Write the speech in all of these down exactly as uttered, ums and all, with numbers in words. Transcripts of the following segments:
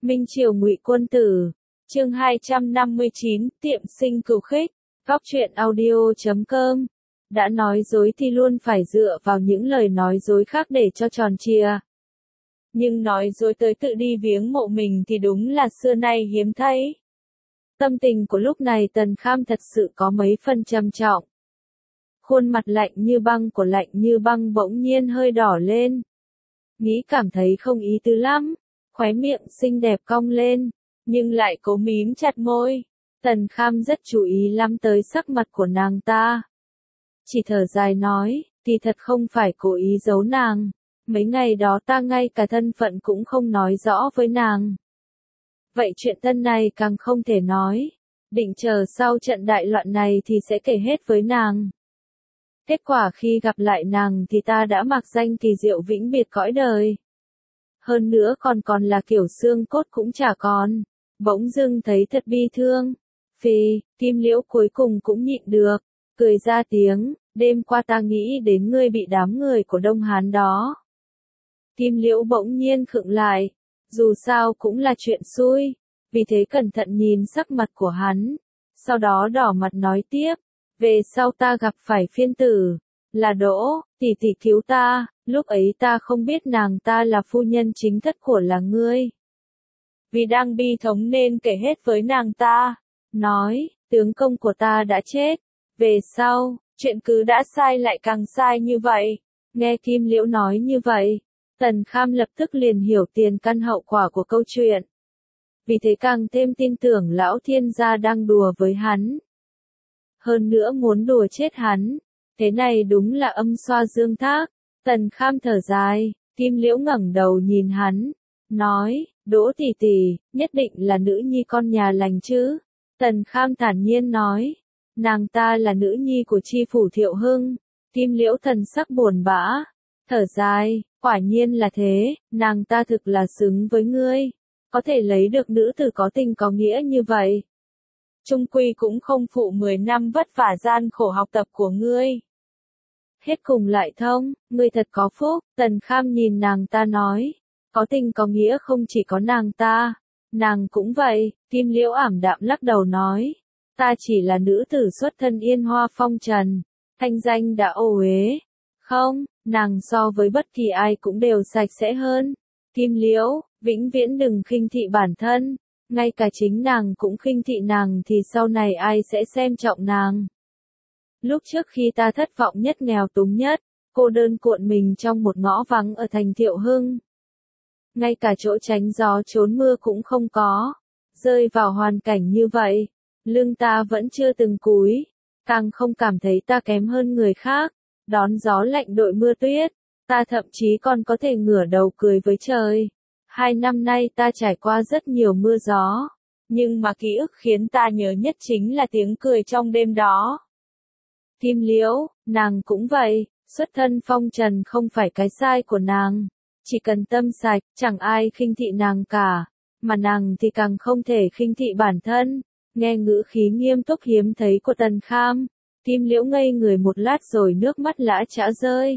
Minh Triều Ngụy Quân Tử, chương hai trăm năm mươi chín, tiệm sinh cừu khích, góc truyện audio chấm com. Đã nói dối thì luôn phải dựa vào những lời nói dối khác để cho tròn trịa. Nhưng nói dối tới tự đi viếng mộ mình thì đúng là xưa nay hiếm thấy. Tâm tình của lúc này Tần Kham thật sự có mấy phần trầm trọng. Khuôn mặt lạnh như băng của lạnh như băng bỗng nhiên hơi đỏ lên. Nghĩ cảm thấy không ý tứ lắm, khóe miệng xinh đẹp cong lên, nhưng lại cố mím chặt môi. Tần Kham rất chú ý lắm tới sắc mặt của nàng ta. Chỉ thở dài nói, thì thật không phải cố ý giấu nàng. Mấy ngày đó ta ngay cả thân phận cũng không nói rõ với nàng. Vậy chuyện tân này càng không thể nói. Định chờ sau trận đại loạn này thì sẽ kể hết với nàng. Kết quả khi gặp lại nàng thì ta đã mặc danh kỳ diệu vĩnh biệt cõi đời. Hơn nữa còn còn là kiểu xương cốt cũng chả còn. Bỗng dưng thấy thật bi thương. Phì, Kim Liễu cuối cùng cũng nhịn được. Cười ra tiếng, đêm qua ta nghĩ đến ngươi bị đám người của Đông Hán đó. Kim Liễu bỗng nhiên khựng lại. Dù sao cũng là chuyện xui. Vì thế cẩn thận nhìn sắc mặt của hắn. Sau đó đỏ mặt nói tiếp. Về sau ta gặp phải phiên tử. Là Đỗ, tỷ tỷ cứu ta. Lúc ấy ta không biết nàng ta là phu nhân chính thất của là ngươi. Vì đang bi thống nên kể hết với nàng ta. Nói, tướng công của ta đã chết. Về sau, chuyện cứ đã sai lại càng sai như vậy. Nghe Kim Liễu nói như vậy, Tần Kham lập tức liền hiểu tiền căn hậu quả của câu chuyện. Vì thế càng thêm tin tưởng lão thiên gia đang đùa với hắn. Hơn nữa muốn đùa chết hắn. Thế này đúng là âm xoa dương thác. Tần Kham thở dài, Kim Liễu ngẩng đầu nhìn hắn. Nói, Đỗ tỷ tỷ, nhất định là nữ nhi con nhà lành chứ. Tần Kham thản nhiên nói. Nàng ta là nữ nhi của chi phủ Thiệu Hưng. Kim Liễu thần sắc buồn bã. Thở dài, quả nhiên là thế, nàng ta thực là xứng với ngươi. Có thể lấy được nữ tử có tình có nghĩa như vậy. Trung quy cũng không phụ mười năm vất vả gian khổ học tập của ngươi. Hết cùng lại thông, ngươi thật có phúc. Tần Kham nhìn nàng ta nói. Có tình có nghĩa không chỉ có nàng ta. Nàng cũng vậy. Kim Liễu ảm đạm lắc đầu nói. Ta chỉ là nữ tử xuất thân Yên Hoa phong trần. Thanh danh đã ô uế. Không, nàng so với bất kỳ ai cũng đều sạch sẽ hơn. Kim Liễu, vĩnh viễn đừng khinh thị bản thân. Ngay cả chính nàng cũng khinh thị nàng thì sau này ai sẽ xem trọng nàng. Lúc trước khi ta thất vọng nhất nghèo túng nhất, cô đơn cuộn mình trong một ngõ vắng ở thành Thiệu Hưng. Ngay cả chỗ tránh gió trốn mưa cũng không có. Rơi vào hoàn cảnh như vậy, lưng ta vẫn chưa từng cúi. Càng không cảm thấy ta kém hơn người khác. Đón gió lạnh đội mưa tuyết. Ta thậm chí còn có thể ngửa đầu cười với trời. Hai năm nay ta trải qua rất nhiều mưa gió. Nhưng mà ký ức khiến ta nhớ nhất chính là tiếng cười trong đêm đó. Kim Liễu, nàng cũng vậy. Xuất thân phong trần không phải cái sai của nàng. Chỉ cần tâm sạch, chẳng ai khinh thị nàng cả. Mà nàng thì càng không thể khinh thị bản thân. Nghe ngữ khí nghiêm túc hiếm thấy của Tần Kham. Kim Liễu ngây người một lát rồi nước mắt lã chã rơi.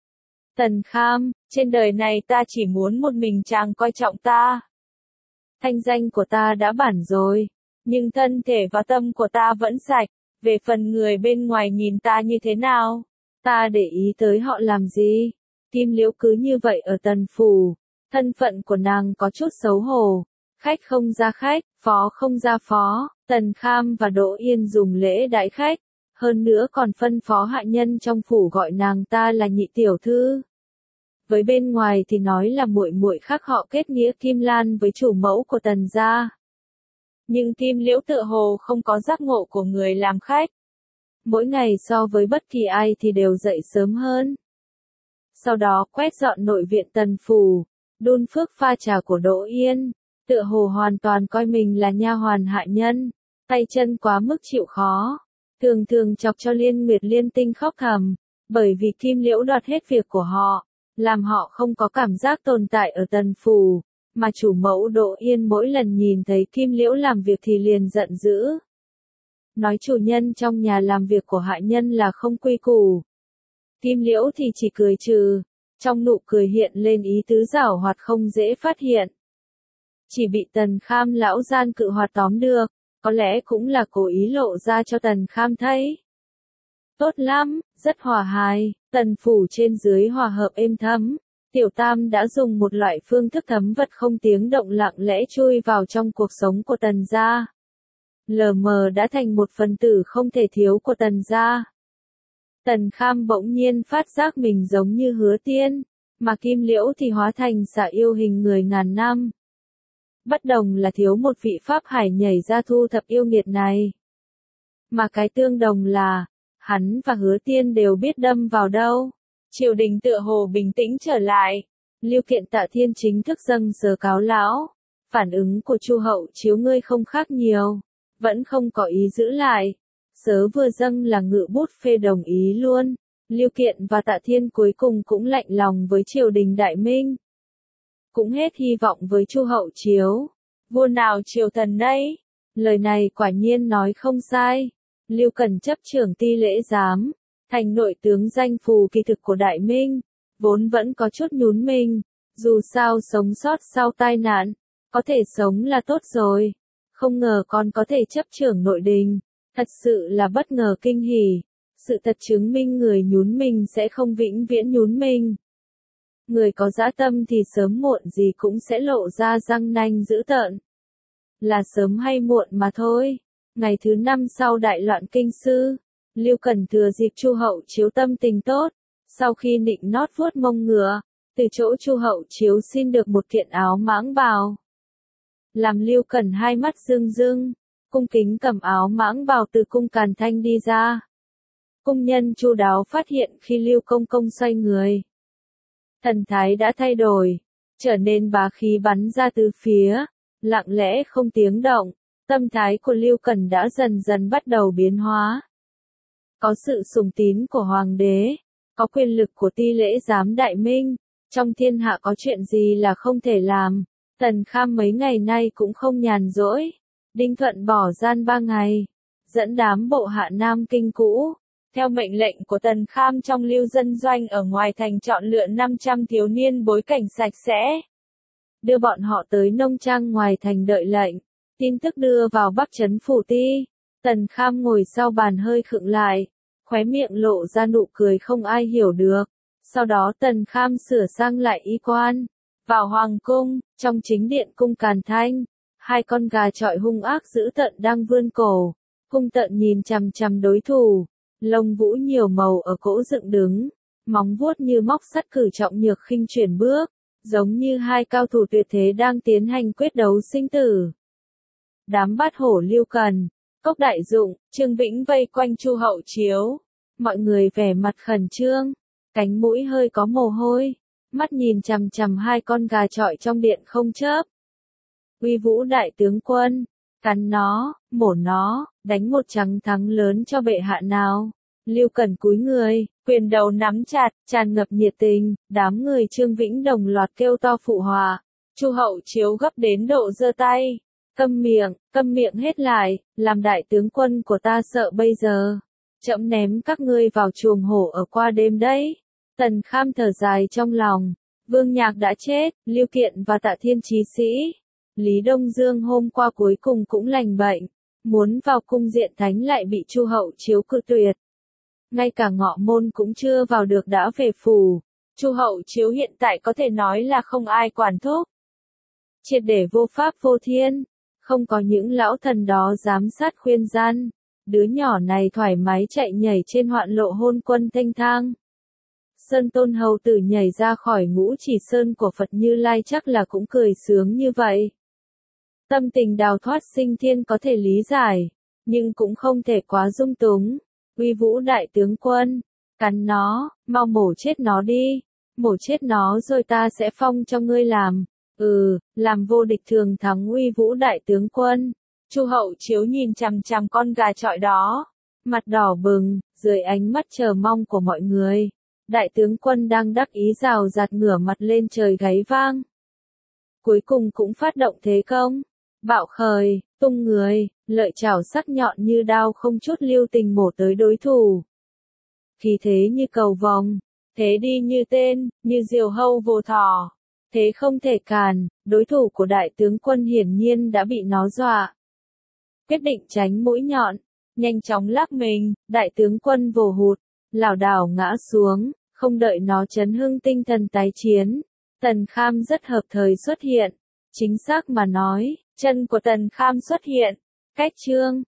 Tần Kham, trên đời này ta chỉ muốn một mình chàng coi trọng ta. Thanh danh của ta đã bản rồi, nhưng thân thể và tâm của ta vẫn sạch. Về phần người bên ngoài nhìn ta như thế nào, ta để ý tới họ làm gì. Kim Liễu cứ như vậy ở Tần phủ, thân phận của nàng có chút xấu hổ. Khách không ra khách, phó không ra phó. Tần Kham và Đỗ Yên dùng lễ đãi khách. Hơn nữa còn phân phó hạ nhân trong phủ gọi nàng ta là nhị tiểu thư. Với bên ngoài thì nói là muội muội khác họ kết nghĩa Kim Lan với chủ mẫu của Tần gia. Nhưng Kim Liễu tựa hồ không có giác ngộ của người làm khách. Mỗi ngày so với bất kỳ ai thì đều dậy sớm hơn. Sau đó quét dọn nội viện Tần phủ, đun phước pha trà của Đỗ Yên, tựa hồ hoàn toàn coi mình là nha hoàn hạ nhân, tay chân quá mức chịu khó. Thường thường chọc cho Liên Nguyệt Liên Tinh khóc thầm, bởi vì Kim Liễu đoạt hết việc của họ, làm họ không có cảm giác tồn tại ở Tần phủ, mà chủ mẫu Đỗ Yên mỗi lần nhìn thấy Kim Liễu làm việc thì liền giận dữ. Nói chủ nhân trong nhà làm việc của hạ nhân là không quy củ. Kim Liễu thì chỉ cười trừ, trong nụ cười hiện lên ý tứ giảo hoạt không dễ phát hiện. chỉ bị Tần Kham lão gian cự hoạt tóm được, có lẽ cũng là cố ý lộ ra cho Tần Kham thấy. Tốt lắm, rất hòa hài, Tần phủ trên dưới hòa hợp êm thấm. Tiểu Tam đã dùng một loại phương thức thấm vật không tiếng động lặng lẽ chui vào trong cuộc sống của Tần gia. Lờ mờ đã thành một phần tử không thể thiếu của Tần gia. Tần Kham bỗng nhiên phát giác mình giống như Hứa Tiên, mà Kim Liễu thì hóa thành xà yêu hình người ngàn năm. Bất đồng là thiếu một vị pháp hải nhảy ra thu thập yêu nghiệt này. Mà cái tương đồng là, hắn và Hứa Tiên đều biết đâm vào đâu. Triều đình tựa hồ bình tĩnh trở lại. Lưu Kiện Tạ Thiên chính thức dâng sớ cáo lão. Phản ứng của Chu Hậu Chiếu ngươi không khác nhiều, vẫn không có ý giữ lại. Sớ vừa dâng là Ngự Bút phê đồng ý luôn. Lưu Kiện và Tạ Thiên cuối cùng cũng lạnh lòng với triều đình Đại Minh. Cũng hết hy vọng với Chu Hậu Chiếu. Vua nào triều thần nấy? Lời này quả nhiên nói không sai. Lưu Cần chấp trưởng Ti Lễ Giám, thành nội tướng danh phù kỳ thực của Đại Minh, vốn vẫn có chút nhún mình. Dù sao sống sót sau tai nạn, có thể sống là tốt rồi. Không ngờ còn có thể chấp trưởng nội đình, thật sự là bất ngờ kinh hỉ. Sự thật chứng minh người nhún mình sẽ không vĩnh viễn nhún mình. Người có dã tâm thì sớm muộn gì cũng sẽ lộ ra răng nanh dữ tợn. Là sớm hay muộn mà thôi. Ngày thứ năm sau đại loạn kinh sư, Lưu Cần thừa dịp Chu Hậu Chiếu tâm tình tốt, sau khi nịnh nót vuốt mông ngựa, từ chỗ Chu Hậu Chiếu xin được một kiện áo mãng bào. Làm Lưu Cần hai mắt rưng rưng, cung kính cầm áo mãng bào từ cung Càn Thanh đi ra. Cung nhân chu đáo phát hiện khi Lưu Công Công xoay người, thần thái đã thay đổi, trở nên bá khí bắn ra từ phía, lặng lẽ không tiếng động. Tâm thái của Lưu Cần đã dần dần bắt đầu biến hóa. Có sự sùng tín của Hoàng đế, có quyền lực của Ti Lễ Giám Đại Minh, trong thiên hạ có chuyện gì là không thể làm. Tần Kham mấy ngày nay cũng không nhàn rỗi. Đinh Thuận bỏ gian ba ngày, dẫn đám bộ hạ Nam Kinh cũ. Theo mệnh lệnh của Tần Kham trong Lưu Dân Doanh ở ngoài thành chọn lựa năm trăm thiếu niên bối cảnh sạch sẽ. Đưa bọn họ tới nông trang ngoài thành đợi lệnh. Tin tức đưa vào Bắc Trấn Phủ Ti. Tần Kham ngồi sau bàn hơi khựng lại, khóe miệng lộ ra nụ cười không ai hiểu được. Sau đó Tần Kham sửa sang lại y quan, vào hoàng cung, trong chính điện cung Càn Thanh, hai con gà chọi hung ác dữ tợn đang vươn cổ, hung tợn nhìn chằm chằm đối thủ, lông vũ nhiều màu ở cỗ dựng đứng, móng vuốt như móc sắt cử trọng nhược khinh chuyển bước, giống như hai cao thủ tuyệt thế đang tiến hành quyết đấu sinh tử. Đám bát hổ Lưu Cần, Cốc Đại Dụng, Trương Vĩnh vây quanh Chu Hậu Chiếu. Mọi người vẻ mặt khẩn trương, cánh mũi hơi có mồ hôi, mắt nhìn chằm chằm hai con gà chọi trong điện không chớp. Uy Vũ đại tướng quân, cắn nó, mổ nó, đánh một trắng thắng lớn cho bệ hạ nào. Lưu Cần cúi người, quyền đầu nắm chặt, tràn ngập nhiệt tình, đám người Trương Vĩnh đồng loạt kêu to phụ họa. Chu Hậu Chiếu gấp đến độ giơ tay. Câm miệng, câm miệng hết lại, làm đại tướng quân của ta sợ bây giờ. Trẫm ném các ngươi vào chuồng hổ ở qua đêm đấy. Tần Kham thở dài trong lòng. Vương Nhạc đã chết, Lưu Kiện và Tạ Thiên chí sĩ. Lý Đông Dương hôm qua cuối cùng cũng lành bệnh. Muốn vào cung diện thánh lại bị Chu Hậu Chiếu cự tuyệt. Ngay cả ngọ môn cũng chưa vào được đã về phủ. Chu Hậu Chiếu hiện tại có thể nói là không ai quản thúc. Triệt để vô pháp vô thiên. Không có những lão thần đó giám sát khuyên gian, đứa nhỏ này thoải mái chạy nhảy trên hoạn lộ hôn quân thanh thang. Sơn Tôn Hầu Tử nhảy ra khỏi ngũ chỉ sơn của Phật Như Lai chắc là cũng cười sướng như vậy. Tâm tình đào thoát sinh thiên có thể lý giải, nhưng cũng không thể quá dung túng. Uy Vũ đại tướng quân, cắn nó, mau mổ chết nó đi, mổ chết nó rồi ta sẽ phong cho ngươi làm. Ừ, làm vô địch thường thắng Uy Vũ đại tướng quân. Chu Hậu Chiếu nhìn chằm chằm con gà chọi đó, mặt đỏ bừng, dưới ánh mắt chờ mong của mọi người. Đại tướng quân đang đắc ý rào rạt ngửa mặt lên trời gáy vang. Cuối cùng cũng phát động thế công, bạo khởi, tung người, lợi chảo sắc nhọn như đao không chút lưu tình mổ tới đối thủ. Khí thế như cầu vồng, thế đi như tên, như diều hâu vồ thỏ. Thế không thể càn, đối thủ của đại tướng quân hiển nhiên đã bị nó dọa. Quyết định tránh mũi nhọn, nhanh chóng lắc mình, đại tướng quân vồ hụt, lảo đảo ngã xuống, không đợi nó chấn hưng tinh thần tái chiến. Tần Kham rất hợp thời xuất hiện. Chính xác mà nói, chân của Tần Kham xuất hiện, cách chương